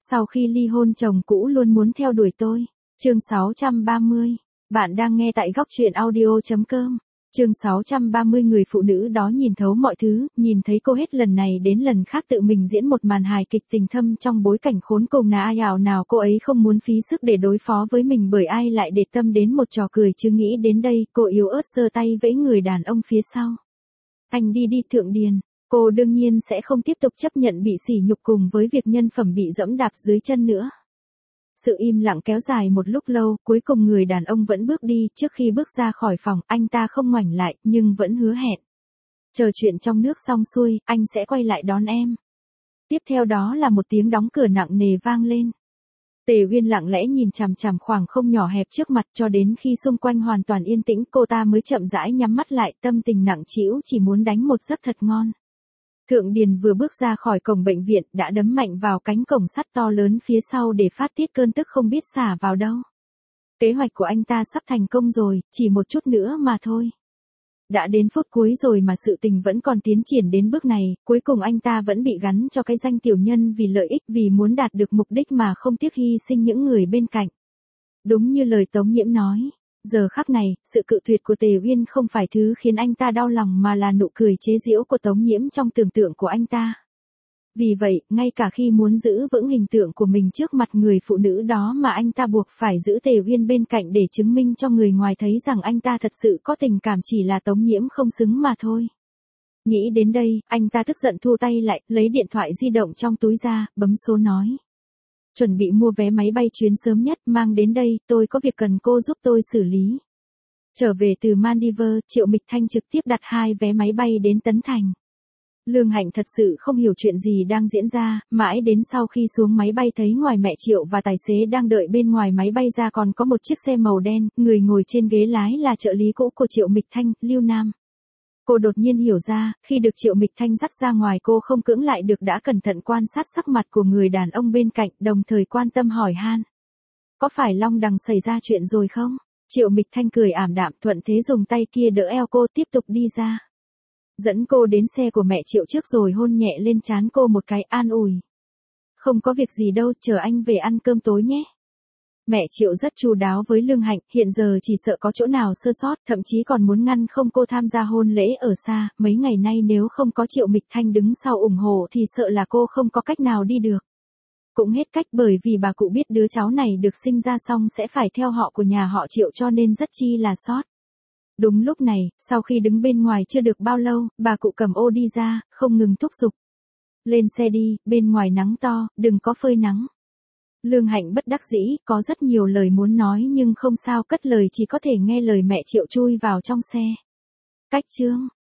Sau khi ly hôn chồng cũ luôn muốn theo đuổi tôi. Chương 630. Bạn đang nghe tại góc truyện audio.com. Chương 630. Người phụ nữ đó nhìn thấu mọi thứ, nhìn thấy cô hết lần này đến lần khác tự mình diễn một màn hài kịch tình thâm trong bối cảnh khốn cùng ai ảo nào cô ấy không muốn phí sức để đối phó với mình bởi ai lại để tâm đến một trò cười chứ nghĩ đến đây, cô yếu ớt giơ tay vẫy người đàn ông phía sau. Anh đi đi Thượng Điền. Cô đương nhiên sẽ không tiếp tục chấp nhận bị sỉ nhục cùng với việc nhân phẩm bị dẫm đạp dưới chân nữa. Sự im lặng kéo dài một lúc lâu, cuối cùng người đàn ông vẫn bước đi, trước khi bước ra khỏi phòng, anh ta không ngoảnh lại, nhưng vẫn hứa hẹn. Chờ chuyện trong nước xong xuôi, anh sẽ quay lại đón em. Tiếp theo đó là một tiếng đóng cửa nặng nề vang lên. Tề Uyên lặng lẽ nhìn chằm chằm khoảng không nhỏ hẹp trước mặt cho đến khi xung quanh hoàn toàn yên tĩnh cô ta mới chậm rãi nhắm mắt lại tâm tình nặng trĩu chỉ muốn đánh một giấc thật ngon. Thượng Điền vừa bước ra khỏi cổng bệnh viện đã đấm mạnh vào cánh cổng sắt to lớn phía sau để phát tiết cơn tức không biết xả vào đâu. Kế hoạch của anh ta sắp thành công rồi, chỉ một chút nữa mà thôi. Đã đến phút cuối rồi mà sự tình vẫn còn tiến triển đến bước này, cuối cùng anh ta vẫn bị gắn cho cái danh tiểu nhân vì lợi ích vì muốn đạt được mục đích mà không tiếc hy sinh những người bên cạnh. Đúng như lời Tống Nhiễm nói. Giờ khắc này, sự cự tuyệt của Tề Uyên không phải thứ khiến anh ta đau lòng mà là nụ cười chế giễu của Tống Nhiễm trong tưởng tượng của anh ta. Vì vậy, ngay cả khi muốn giữ vững hình tượng của mình trước mặt người phụ nữ đó mà anh ta buộc phải giữ Tề Uyên bên cạnh để chứng minh cho người ngoài thấy rằng anh ta thật sự có tình cảm chỉ là Tống Nhiễm không xứng mà thôi. Nghĩ đến đây, anh ta tức giận thu tay lại, lấy điện thoại di động trong túi ra, bấm số nói. Chuẩn bị mua vé máy bay chuyến sớm nhất mang đến đây, tôi có việc cần cô giúp tôi xử lý. Trở về từ Maldives, Triệu Mịch Thanh trực tiếp đặt 2 vé máy bay đến Tấn Thành. Lương Hạnh thật sự không hiểu chuyện gì đang diễn ra, mãi đến sau khi xuống máy bay thấy ngoài mẹ Triệu và tài xế đang đợi bên ngoài máy bay ra còn có một chiếc xe màu đen, người ngồi trên ghế lái là trợ lý cũ của Triệu Mịch Thanh, Lưu Nam. Cô đột nhiên hiểu ra, khi được Triệu Mịch Thanh dắt ra ngoài cô không cưỡng lại được đã cẩn thận quan sát sắc mặt của người đàn ông bên cạnh, đồng thời quan tâm hỏi han. Có phải Long Đằng xảy ra chuyện rồi không? Triệu Mịch Thanh cười ảm đạm thuận thế dùng tay kia đỡ eo cô tiếp tục đi ra. Dẫn cô đến xe của mẹ Triệu trước rồi hôn nhẹ lên trán cô một cái an ủi. Không có việc gì đâu, chờ anh về ăn cơm tối nhé. Mẹ Triệu rất chu đáo với Lương Hạnh, hiện giờ chỉ sợ có chỗ nào sơ sót, thậm chí còn muốn ngăn không cô tham gia hôn lễ ở xa, mấy ngày nay nếu không có Triệu Mịch Thanh đứng sau ủng hộ thì sợ là cô không có cách nào đi được. Cũng hết cách bởi vì bà cụ biết đứa cháu này được sinh ra xong sẽ phải theo họ của nhà họ Triệu cho nên rất chi là sót. Đúng lúc này, sau khi đứng bên ngoài chưa được bao lâu, bà cụ cầm ô đi ra, không ngừng thúc giục. Lên xe đi, bên ngoài nắng to, đừng có phơi nắng. Lương Hạnh bất đắc dĩ, có rất nhiều lời muốn nói nhưng không sao cất lời chỉ có thể nghe lời mẹ Triệu chui vào trong xe. Cách chương.